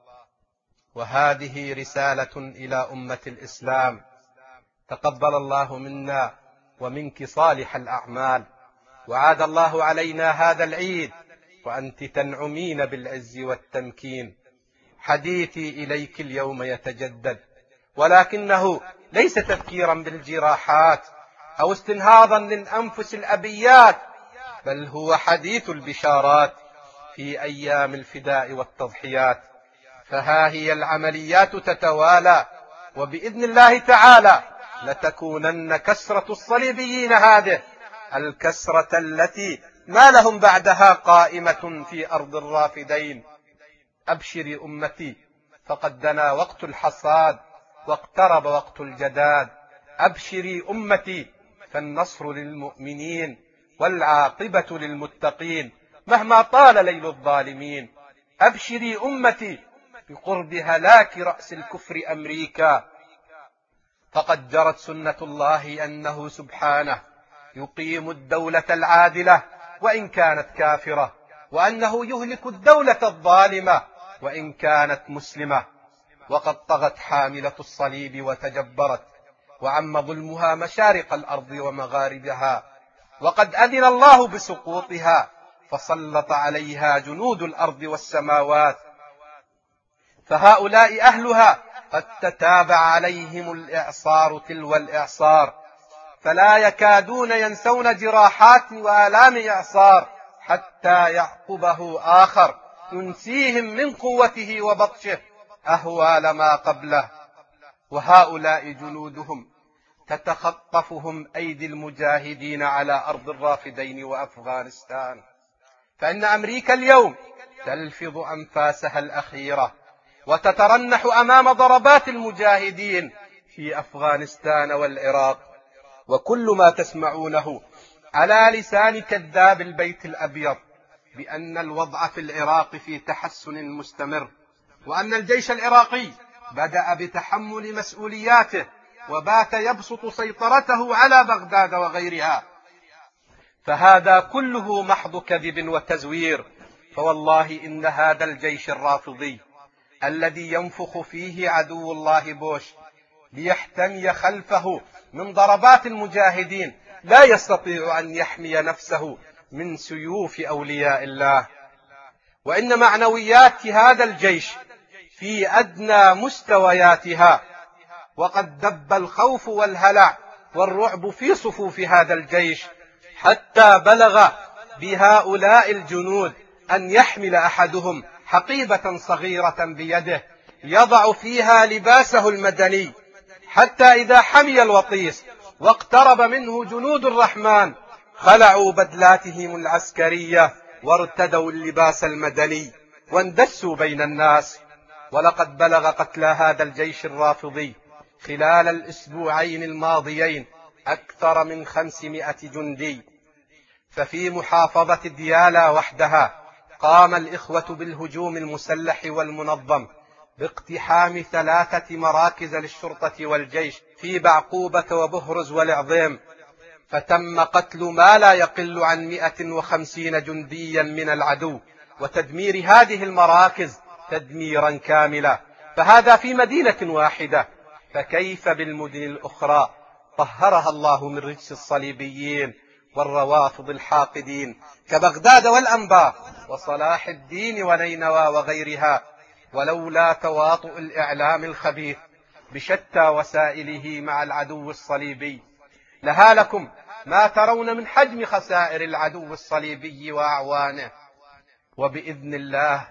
وهذه رسالة إلى أمة الإسلام: تقبل الله منا ومنك صالح الأعمال، وعاد الله علينا هذا العيد وأنت تنعمين بالعز والتمكين. حديثي إليك اليوم يتجدد، ولكنه ليس تذكيرا بالجراحات أو استنهاضا للأنفس الأبيات، بل هو حديث البشارات في أيام الفداء والتضحيات. فها هي العمليات تتوالى، وبإذن الله تعالى لتكونن كسرة الصليبيين هذه الكسرة التي ما لهم بعدها قائمة في أرض الرافدين. أبشري أمتي، فقد دنا وقت الحصاد واقترب وقت الجداد. أبشري أمتي، فالنصر للمؤمنين والعاقبة للمتقين مهما طال ليل الظالمين. أبشري أمتي بقرب هلاك رأس الكفر أمريكا، فقد جرت سنة الله أنه سبحانه يقيم الدولة العادلة وإن كانت كافرة، وأنه يهلك الدولة الظالمة وإن كانت مسلمة. وقد طغت حاملة الصليب وتجبرت، وعم ظلمها مشارق الأرض ومغاربها، وقد أذن الله بسقوطها فسلط عليها جنود الأرض والسماوات. فهؤلاء أهلها قد تتابع عليهم الإعصار تلو الإعصار، فلا يكادون ينسون جراحات وآلام إعصار حتى يعقبه آخر ينسيهم من قوته وبطشه. أهوال ما قبله، وهؤلاء جنودهم تتخطفهم أيدي المجاهدين على أرض الرافدين وأفغانستان. فإن أمريكا اليوم تلفظ أنفاسها الأخيرة وتترنح أمام ضربات المجاهدين في أفغانستان والعراق، وكل ما تسمعونه على لسان كذاب البيت الأبيض بأن الوضع في العراق في تحسن مستمر، وأن الجيش العراقي بدأ بتحمل مسؤولياته وبات يبسط سيطرته على بغداد وغيرها. فهذا كله محض كذب وتزوير. فوالله إن هذا الجيش الرافضي الذي ينفخ فيه عدو الله بوش ليحتمي خلفه من ضربات المجاهدين لا يستطيع أن يحمي نفسه من سيوف أولياء الله، وإن معنويات هذا الجيش في أدنى مستوياتها، وقد دب الخوف والهلع والرعب في صفوف هذا الجيش حتى بلغ بهؤلاء الجنود أن يحمل أحدهم حقيبة صغيرة بيده يضع فيها لباسه المدني، حتى إذا حمي الوطيس واقترب منه جنود الرحمن خلعوا بدلاتهم العسكرية وارتدوا اللباس المدني واندسوا بين الناس. ولقد بلغ قتلى هذا الجيش الرافضي خلال الأسبوعين الماضيين أكثر من خمسمائة جندي. ففي محافظة ديالا وحدها قام الإخوة بالهجوم المسلح والمنظم باقتحام ثلاثة مراكز للشرطة والجيش في بعقوبة وبهرز والعظيم، فتم قتل ما لا يقل عن مئة وخمسين جنديا من العدو وتدمير هذه المراكز تدميرا كاملا. فهذا في مدينة واحدة، فكيف بالمدن الأخرى طهرها الله من رجس الصليبيين والروافض الحاقدين كبغداد والأنبار وصلاح الدين ونينوى وغيرها؟ ولولا تواطؤ الإعلام الخبيث بشتى وسائله مع العدو الصليبي لهالكم ما ترون من حجم خسائر العدو الصليبي وأعوانه. وبإذن الله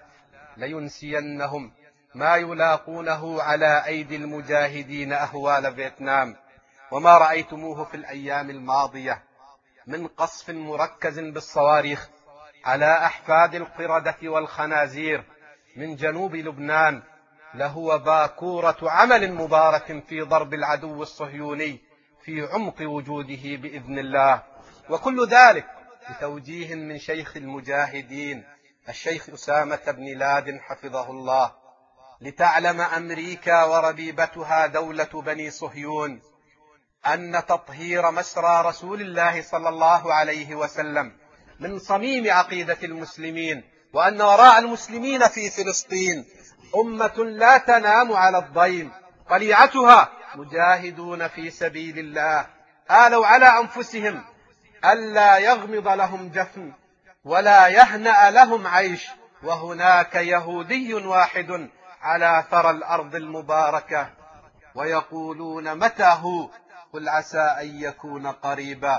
لينسينهم ما يلاقونه على أيدي المجاهدين أهوال فيتنام، وما رأيتموه في الأيام الماضية من قصف مركز بالصواريخ على أحفاد القردة والخنازير من جنوب لبنان لهو باكورة عمل مبارك في ضرب العدو الصهيوني في عمق وجوده بإذن الله. وكل ذلك بتوجيه من شيخ المجاهدين الشيخ أسامة بن لادن حفظه الله. لتعلم أمريكا وربيبتها دولة بني صهيون أن تطهير مسرى رسول الله صلى الله عليه وسلم من صميم عقيدة المسلمين، وأن وراء المسلمين في فلسطين أمة لا تنام على الضيم طليعتها مجاهدون في سبيل الله آلوا على أنفسهم ألا يغمض لهم جفن ولا يهنأ لهم عيش، وهناك يهودي واحد على ثرى الأرض المباركة ويقولون متى هو؟ قل عسى أن يكون قريبا.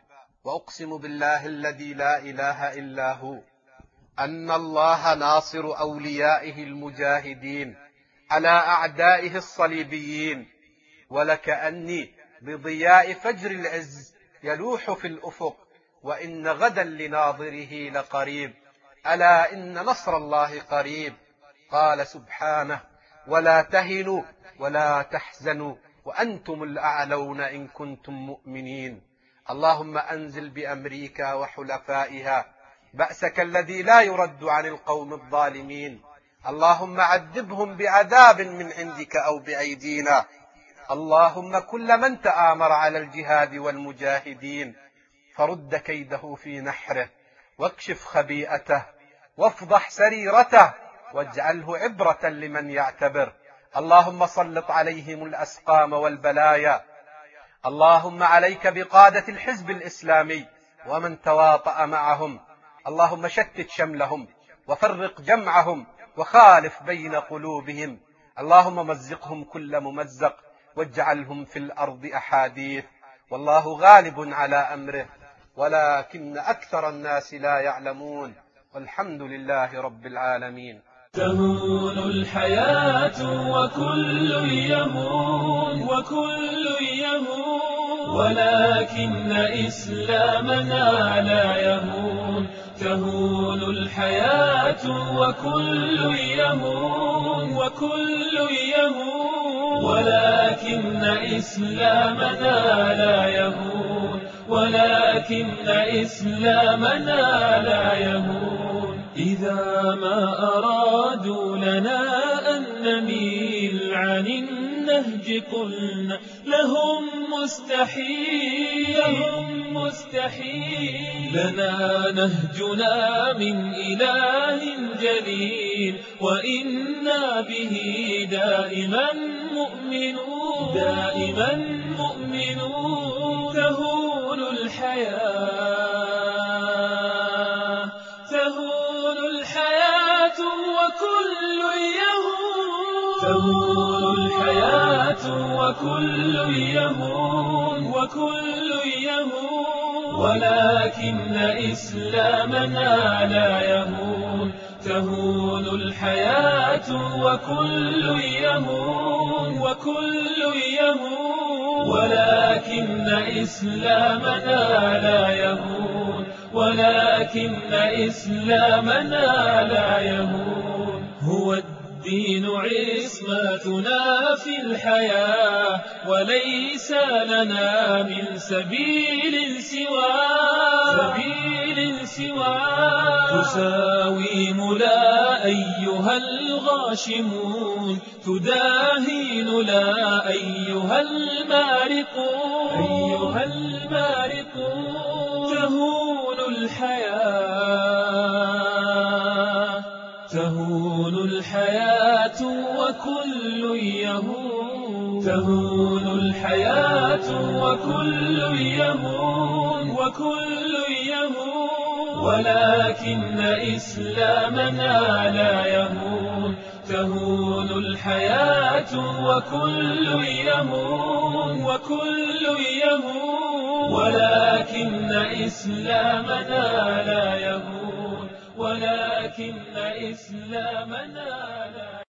وأقسم بالله الذي لا إله إلا هو أن الله ناصر أوليائه المجاهدين على أعدائه الصليبيين، ولكأني بضياء فجر العز يلوح في الأفق وإن غدا لناظره لقريب، ألا إن نصر الله قريب. قال سبحانه ولا تهنوا ولا تحزنوا وأنتم الأعلون إن كنتم مؤمنين. اللهم أنزل بأمريكا وحلفائها بأسك الذي لا يرد عن القوم الظالمين. اللهم عذبهم بعذاب من عندك أو بأيدينا. اللهم كل من تآمر على الجهاد والمجاهدين فرد كيده في نحره واكشف خبيئته وافضح سريرته واجعله عبرة لمن يعتبر. اللهم سلط عليهم الأسقام والبلايا. اللهم عليك بقادة الحزب الإسلامي ومن تواطأ معهم. اللهم شتت شملهم وفرق جمعهم وخالف بين قلوبهم. اللهم مزقهم كل ممزق واجعلهم في الأرض أحاديث. والله غالب على أمره ولكن أكثر الناس لا يعلمون، والحمد لله رب العالمين. تهون الحياة وكل يهون وكل يهون ولكن إسلامنا لا يهون. تهون الحياة وكل يهون وكل يهون ولكن إسلامنا لا يهون ولكن إسلامنا لا يهون. إذا ما أرادوا لنا أن نميل عن النهج قلنا لهم مستحيل لهم مستحيل. لنا نهجنا من إله جليل وإنا به دائما مؤمنون دائما مؤمنون. تهون الحياة تهون الحياة وكل يهون تهون الحياة وكل يهون وكل يهون ولكن إسلامنا لا يهون. تهون الحياة وكل يهون وكل يهون ولكن إسلامنا لا يهون ولكن إسلامنا لا يهون. هو الدين عصمتنا في الحياة وليس لنا من سبيل سواه سبيل سواه. تساوي ملا أيها الغاشمون تداهين لا أيها المارقون أيها المارقون. تهون الحياة تهون الحياة وكل يهون تهون الحياة وكل يهون وكل يهون ولكن إسلامنا لا يهون. تهون الحياة وكل يهون وكل يهون ولكن إسلامنا لا يهون ولكن إسلامنا لا